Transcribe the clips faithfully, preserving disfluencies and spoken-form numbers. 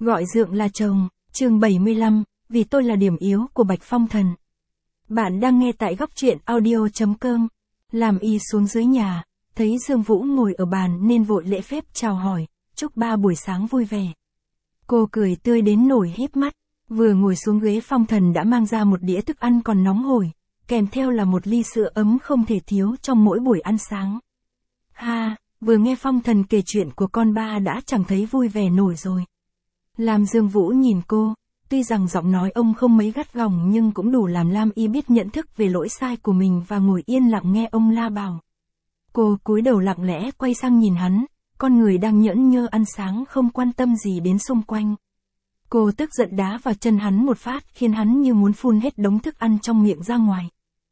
Gọi dượng là chồng, chương bảy mươi lăm, vì tôi là điểm yếu của Bạch Phong Thần. Bạn đang nghe tại góc truyện audio chấm com. Làm y xuống dưới nhà, thấy Dương Vũ ngồi ở bàn nên vội lễ phép chào hỏi, chúc ba buổi sáng vui vẻ. Cô cười tươi đến nổi híp mắt, vừa ngồi xuống ghế Phong Thần đã mang ra một đĩa thức ăn còn nóng hổi, kèm theo là một ly sữa ấm không thể thiếu trong mỗi buổi ăn sáng. Ha, vừa nghe Phong Thần kể chuyện của con ba đã chẳng thấy vui vẻ nổi rồi. Lam Dương Vũ nhìn cô, tuy rằng giọng nói ông không mấy gắt gỏng nhưng cũng đủ làm Lam Y biết nhận thức về lỗi sai của mình và ngồi yên lặng nghe ông la bảo. Cô cúi đầu lặng lẽ quay sang nhìn hắn, con người đang nhẫn nhơ ăn sáng không quan tâm gì đến xung quanh. Cô tức giận đá vào chân hắn một phát khiến hắn như muốn phun hết đống thức ăn trong miệng ra ngoài.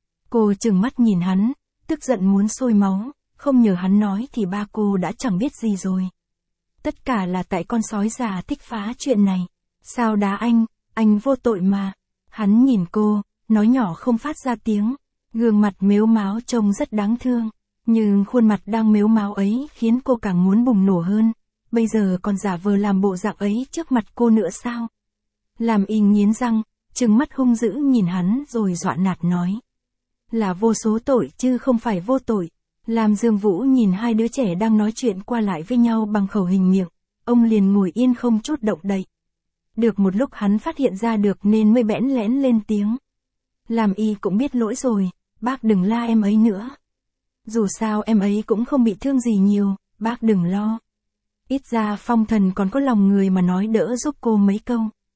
Cô trừng mắt nhìn hắn, tức giận muốn sôi máu, không nhờ hắn nói thì ba cô đã chẳng biết gì rồi. Tất cả là tại con sói già thích phá chuyện này. Sao đá anh, anh vô tội mà. Hắn nhìn cô, nói nhỏ không phát ra tiếng. Gương mặt mếu máo trông rất đáng thương. Nhưng khuôn mặt đang mếu máo ấy khiến cô càng muốn bùng nổ hơn. Bây giờ còn giả vờ làm bộ dạng ấy trước mặt cô nữa sao? Làm Y nghiến răng, trừng mắt hung dữ nhìn hắn rồi dọa nạt nói. Là vô số tội chứ không phải vô tội. Lam Dương Vũ nhìn hai đứa trẻ đang nói chuyện qua lại với nhau bằng khẩu hình miệng, ông liền ngồi yên không chút động đậy. Được một lúc hắn phát hiện ra được nên mới bẽn lẽn lên tiếng. Lam Y cũng biết lỗi rồi, bác đừng la em ấy nữa. Dù sao em ấy cũng không bị thương gì nhiều, bác đừng lo. Ít ra Phong Thần còn có lòng người mà nói đỡ giúp cô mấy câu.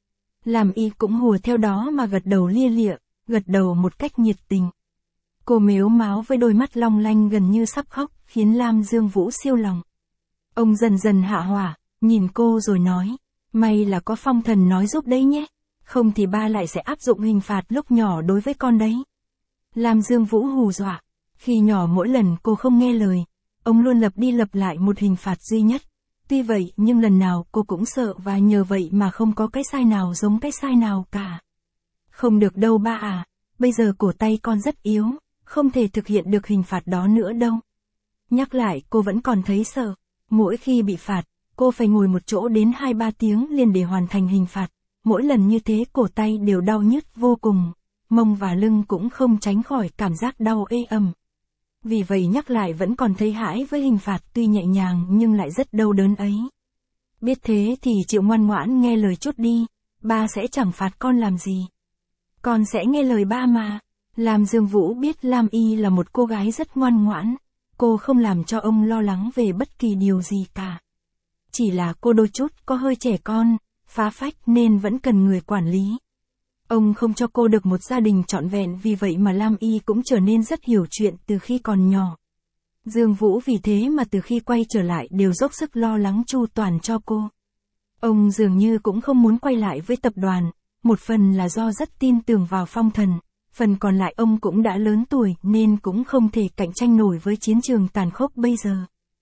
Lam Y cũng hùa theo đó mà gật đầu lia lịa, gật đầu một cách nhiệt tình. Cô mếu máo với đôi mắt long lanh gần như sắp khóc, khiến Lam Dương Vũ siêu lòng. Ông dần dần hạ hỏa, nhìn cô rồi nói, may là có Phong Thần nói giúp đấy nhé, không thì ba lại sẽ áp dụng hình phạt lúc nhỏ đối với con đấy. Lam Dương Vũ hù dọa, khi nhỏ mỗi lần cô không nghe lời, ông luôn lặp đi lặp lại một hình phạt duy nhất. Tuy vậy nhưng lần nào cô cũng sợ và nhờ vậy mà không có cái sai nào giống cái sai nào cả. Không được đâu ba à, bây giờ cổ tay con rất yếu. Không thể thực hiện được hình phạt đó nữa đâu. Nhắc lại cô vẫn còn thấy sợ. Mỗi khi bị phạt, cô phải ngồi một chỗ đến hai ba tiếng liền để hoàn thành hình phạt. Mỗi lần như thế cổ tay đều đau nhức vô cùng. Mông và lưng cũng không tránh khỏi cảm giác đau ê ẩm. Vì vậy nhắc lại vẫn còn thấy hãi với hình phạt tuy nhẹ nhàng nhưng lại rất đau đớn ấy. Biết thế thì chịu ngoan ngoãn nghe lời chút đi. Ba sẽ chẳng phạt con làm gì. Con sẽ nghe lời ba mà. Lam Dương Vũ biết Lam Y là một cô gái rất ngoan ngoãn, cô không làm cho ông lo lắng về bất kỳ điều gì cả. Chỉ là cô đôi chút có hơi trẻ con, phá phách nên vẫn cần người quản lý. Ông không cho cô được một gia đình trọn vẹn vì vậy mà Lam Y cũng trở nên rất hiểu chuyện từ khi còn nhỏ. Dương Vũ vì thế mà từ khi quay trở lại đều dốc sức lo lắng chu toàn cho cô. Ông dường như cũng không muốn quay lại với tập đoàn, một phần là do rất tin tưởng vào Phong Thần. Phần còn lại ông cũng đã lớn tuổi nên cũng không thể cạnh tranh nổi với chiến trường tàn khốc bây giờ.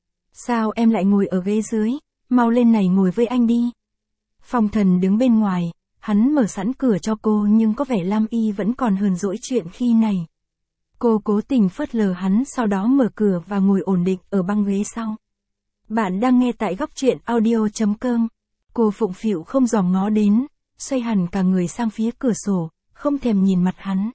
Sao em lại ngồi ở ghế dưới, mau lên này ngồi với anh đi. Phong Thần đứng bên ngoài, hắn mở sẵn cửa cho cô nhưng có vẻ Lam Y vẫn còn hờn dỗi chuyện khi này. Cô cố tình phớt lờ hắn sau đó mở cửa và ngồi ổn định ở băng ghế sau. Bạn đang nghe tại góc truyện audio chấm com. Cô phụng phịu không dòm ngó đến, xoay hẳn cả người sang phía cửa sổ, không thèm nhìn mặt hắn.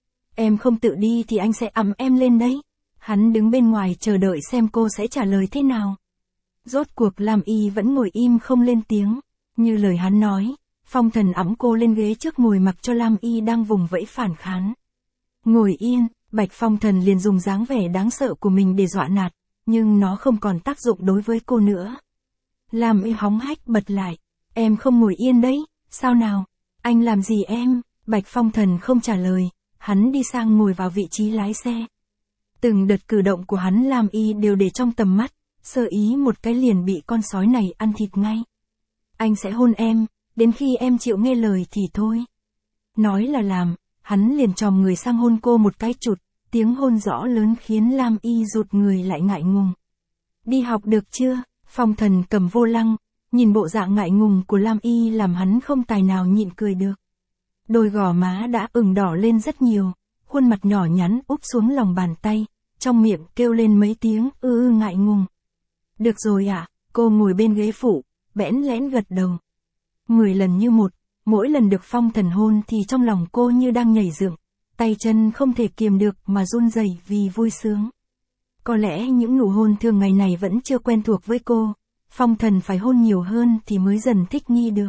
Em không tự đi thì anh sẽ ẵm em lên đấy. Hắn đứng bên ngoài chờ đợi xem cô sẽ trả lời thế nào. Rốt cuộc Lam Y vẫn ngồi im không lên tiếng. Như lời hắn nói, Phong Thần ẵm cô lên ghế trước ngồi mặc cho Lam Y đang vùng vẫy phản kháng. Ngồi yên, Bạch Phong Thần liền dùng dáng vẻ đáng sợ của mình để dọa nạt, nhưng nó không còn tác dụng đối với cô nữa. Lam Y hóng hách bật lại. Em không ngồi yên đấy, sao nào? Anh làm gì em? Bạch Phong Thần không trả lời. Hắn đi sang ngồi vào vị trí lái xe. Từng đợt cử động của hắn Lam Y đều để trong tầm mắt, sơ ý một cái liền bị con sói này ăn thịt ngay. Anh sẽ hôn em, đến khi em chịu nghe lời thì thôi. Nói là làm, hắn liền chòm người sang hôn cô một cái chụt, tiếng hôn rõ lớn khiến Lam Y rụt người lại ngại ngùng. Đi học được chưa? Phong Thần cầm vô lăng, nhìn bộ dạng ngại ngùng của Lam Y làm hắn không tài nào nhịn cười được. Đôi gò má đã ửng đỏ lên rất nhiều, khuôn mặt nhỏ nhắn úp xuống lòng bàn tay, trong miệng kêu lên mấy tiếng ư ư ngại ngùng. Được rồi ạ, à, cô ngồi bên ghế phụ, bẽn lẽn gật đầu. Mười lần như một, mỗi lần được Phong Thần hôn thì trong lòng cô như đang nhảy dựng, tay chân không thể kiềm được mà run rẩy vì vui sướng. Có lẽ những nụ hôn thường ngày này vẫn chưa quen thuộc với cô, Phong Thần phải hôn nhiều hơn thì mới dần thích nghi được.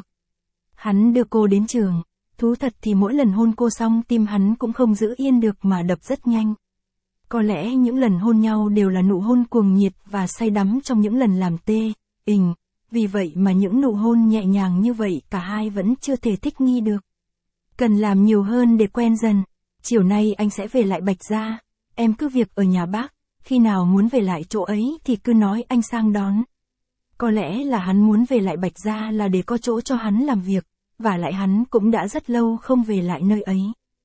Hắn đưa cô đến trường, thú thật thì mỗi lần hôn cô xong tim hắn cũng không giữ yên được mà đập rất nhanh. Có lẽ những lần hôn nhau đều là nụ hôn cuồng nhiệt và say đắm trong những lần làm tê, ình, vì vậy mà những nụ hôn nhẹ nhàng như vậy cả hai vẫn chưa thể thích nghi được. Cần làm nhiều hơn để quen dần, chiều nay anh sẽ về lại Bạch Gia, em cứ việc ở nhà bác, khi nào muốn về lại chỗ ấy thì cứ nói anh sang đón. Có lẽ là hắn muốn về lại Bạch Gia là để có chỗ cho hắn làm việc, và lại hắn cũng đã rất lâu không về lại nơi ấy.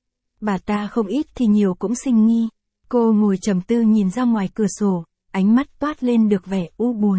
Bà ta không ít thì nhiều cũng sinh nghi. Cô ngồi trầm tư nhìn ra ngoài cửa sổ, ánh mắt toát lên được vẻ u buồn.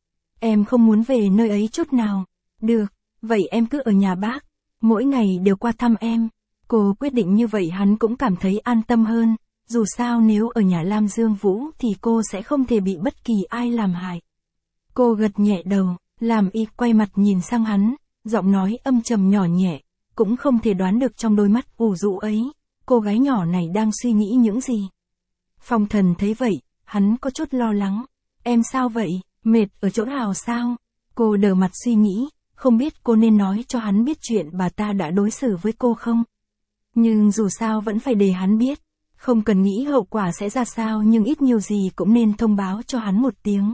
Em không muốn về nơi ấy chút nào. Được, vậy em cứ ở nhà bác, mỗi ngày đều qua thăm em. Cô quyết định như vậy hắn cũng cảm thấy an tâm hơn, dù sao nếu ở nhà Lam Dương Vũ thì cô sẽ không thể bị bất kỳ ai làm hại. Cô gật nhẹ đầu, Làm Y quay mặt nhìn sang hắn, giọng nói âm trầm nhỏ nhẹ, cũng không thể đoán được trong đôi mắt ủ rũ ấy, cô gái nhỏ này đang suy nghĩ những gì. Phong Thần thấy vậy, hắn có chút lo lắng. Em sao vậy, mệt ở chỗ nào sao? Cô đờ mặt suy nghĩ, không biết cô nên nói cho hắn biết chuyện bà ta đã đối xử với cô không? Nhưng dù sao vẫn phải để hắn biết, không cần nghĩ hậu quả sẽ ra sao nhưng ít nhiều gì cũng nên thông báo cho hắn một tiếng.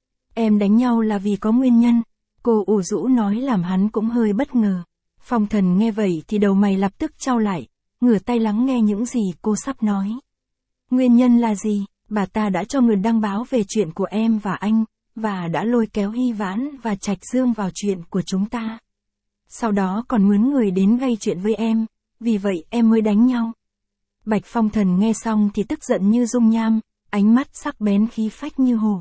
Em đánh nhau là vì có nguyên nhân, cô ủ rũ nói làm hắn cũng hơi bất ngờ. Phong Thần nghe vậy thì đầu mày lập tức chau lại, ngửa tay lắng nghe những gì cô sắp nói. Nguyên nhân là gì? Bà ta đã cho người đăng báo về chuyện của em và anh, và đã lôi kéo Hy Vãn và Trạch Dương vào chuyện của chúng ta. Sau đó còn mướn người đến gây chuyện với em, vì vậy em mới đánh nhau. Bạch Phong Thần nghe xong thì tức giận như dung nham, ánh mắt sắc bén khí phách như hổ.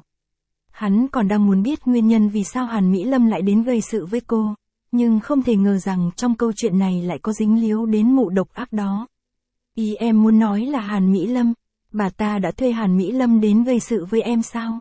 Hắn còn đang muốn biết nguyên nhân vì sao Hàn Mỹ Lâm lại đến gây sự với cô, nhưng không thể ngờ rằng trong câu chuyện này lại có dính líu đến mụ độc ác đó. Ý em muốn nói là Hàn Mỹ Lâm, bà ta đã thuê Hàn Mỹ Lâm đến gây sự với em sao?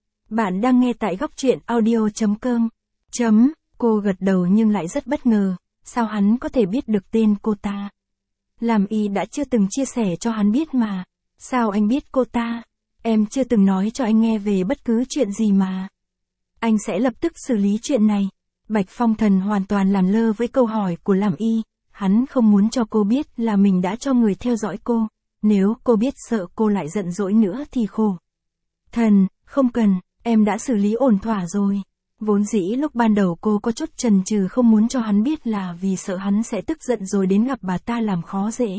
Bạn đang nghe tại góc truyện audio chấm com. Chấm, cô gật đầu nhưng lại rất bất ngờ, sao hắn có thể biết được tên cô ta? Làm Y đã chưa từng chia sẻ cho hắn biết mà, sao anh biết cô ta? Em chưa từng nói cho anh nghe về bất cứ chuyện gì mà. Anh sẽ lập tức xử lý chuyện này. Bạch Phong Thần hoàn toàn làm lơ với câu hỏi của Làm Y, hắn không muốn cho cô biết là mình đã cho người theo dõi cô, nếu cô biết sợ cô lại giận dỗi nữa thì khổ. Thần, không cần, em đã xử lý ổn thỏa rồi. Vốn dĩ lúc ban đầu cô có chút chần chừ không muốn cho hắn biết là vì sợ hắn sẽ tức giận rồi đến gặp bà ta làm khó dễ.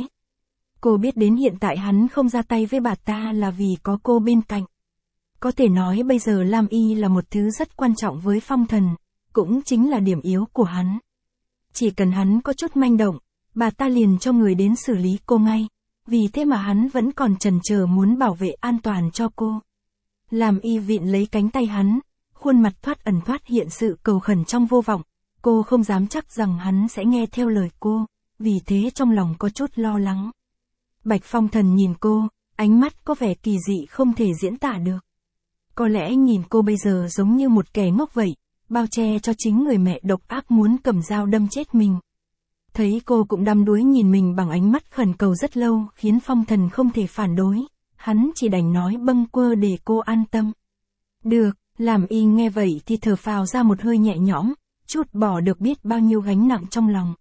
Cô biết đến hiện tại hắn không ra tay với bà ta là vì có cô bên cạnh. Có thể nói bây giờ Lam Y là một thứ rất quan trọng với Phong Thần, cũng chính là điểm yếu của hắn. Chỉ cần hắn có chút manh động, bà ta liền cho người đến xử lý cô ngay, vì thế mà hắn vẫn còn chần chờ muốn bảo vệ an toàn cho cô. Lam Y vịn lấy cánh tay hắn, khuôn mặt thoát ẩn thoát hiện sự cầu khẩn trong vô vọng, cô không dám chắc rằng hắn sẽ nghe theo lời cô, vì thế trong lòng có chút lo lắng. Bạch Phong Thần nhìn cô, ánh mắt có vẻ kỳ dị không thể diễn tả được. Có lẽ nhìn cô bây giờ giống như một kẻ ngốc vậy, bao che cho chính người mẹ độc ác muốn cầm dao đâm chết mình. Thấy cô cũng đăm đuối nhìn mình bằng ánh mắt khẩn cầu rất lâu khiến Phong Thần không thể phản đối, hắn chỉ đành nói bâng quơ để cô an tâm. Được, Làm Y nghe vậy thì thở phào ra một hơi nhẹ nhõm, chút bỏ được biết bao nhiêu gánh nặng trong lòng.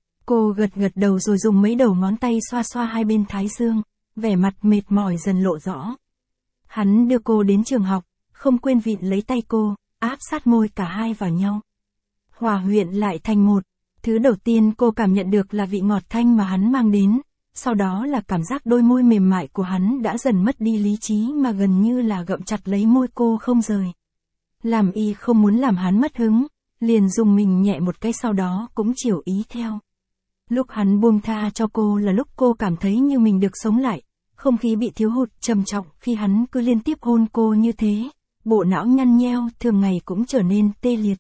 Cô gật gật đầu rồi dùng mấy đầu ngón tay xoa xoa hai bên thái dương, vẻ mặt mệt mỏi dần lộ rõ. Hắn đưa cô đến trường học, không quên vịn lấy tay cô, áp sát môi cả hai vào nhau. Hòa quyện lại thành một. Thứ đầu tiên cô cảm nhận được là vị ngọt thanh mà hắn mang đến, sau đó là cảm giác đôi môi mềm mại của hắn đã dần mất đi lý trí mà gần như là gặm chặt lấy môi cô không rời. Làm Y không muốn làm hắn mất hứng, liền dùng mình nhẹ một cái sau đó cũng chiều ý theo. Lúc hắn buông tha cho cô là lúc cô cảm thấy như mình được sống lại, không khí bị thiếu hụt trầm trọng khi hắn cứ liên tiếp hôn cô như thế, bộ não nhăn nheo thường ngày cũng trở nên tê liệt.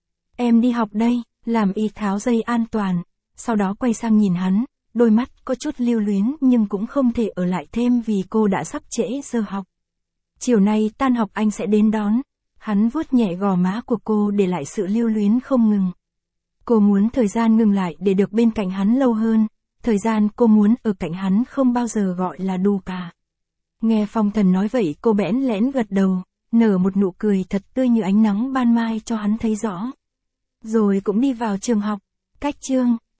Em đi học đây, Làm Y tháo dây an toàn, sau đó quay sang nhìn hắn, đôi mắt có chút lưu luyến nhưng cũng không thể ở lại thêm vì cô đã sắp trễ giờ học. Chiều nay tan học anh sẽ đến đón, hắn vuốt nhẹ gò má của cô để lại sự lưu luyến không ngừng. Cô muốn thời gian ngừng lại để được bên cạnh hắn lâu hơn, thời gian cô muốn ở cạnh hắn không bao giờ gọi là đủ cả. Nghe Phong Thần nói vậy cô bẽn lẽn gật đầu, nở một nụ cười thật tươi như ánh nắng ban mai cho hắn thấy rõ. Rồi cũng đi vào trường học. Cách chương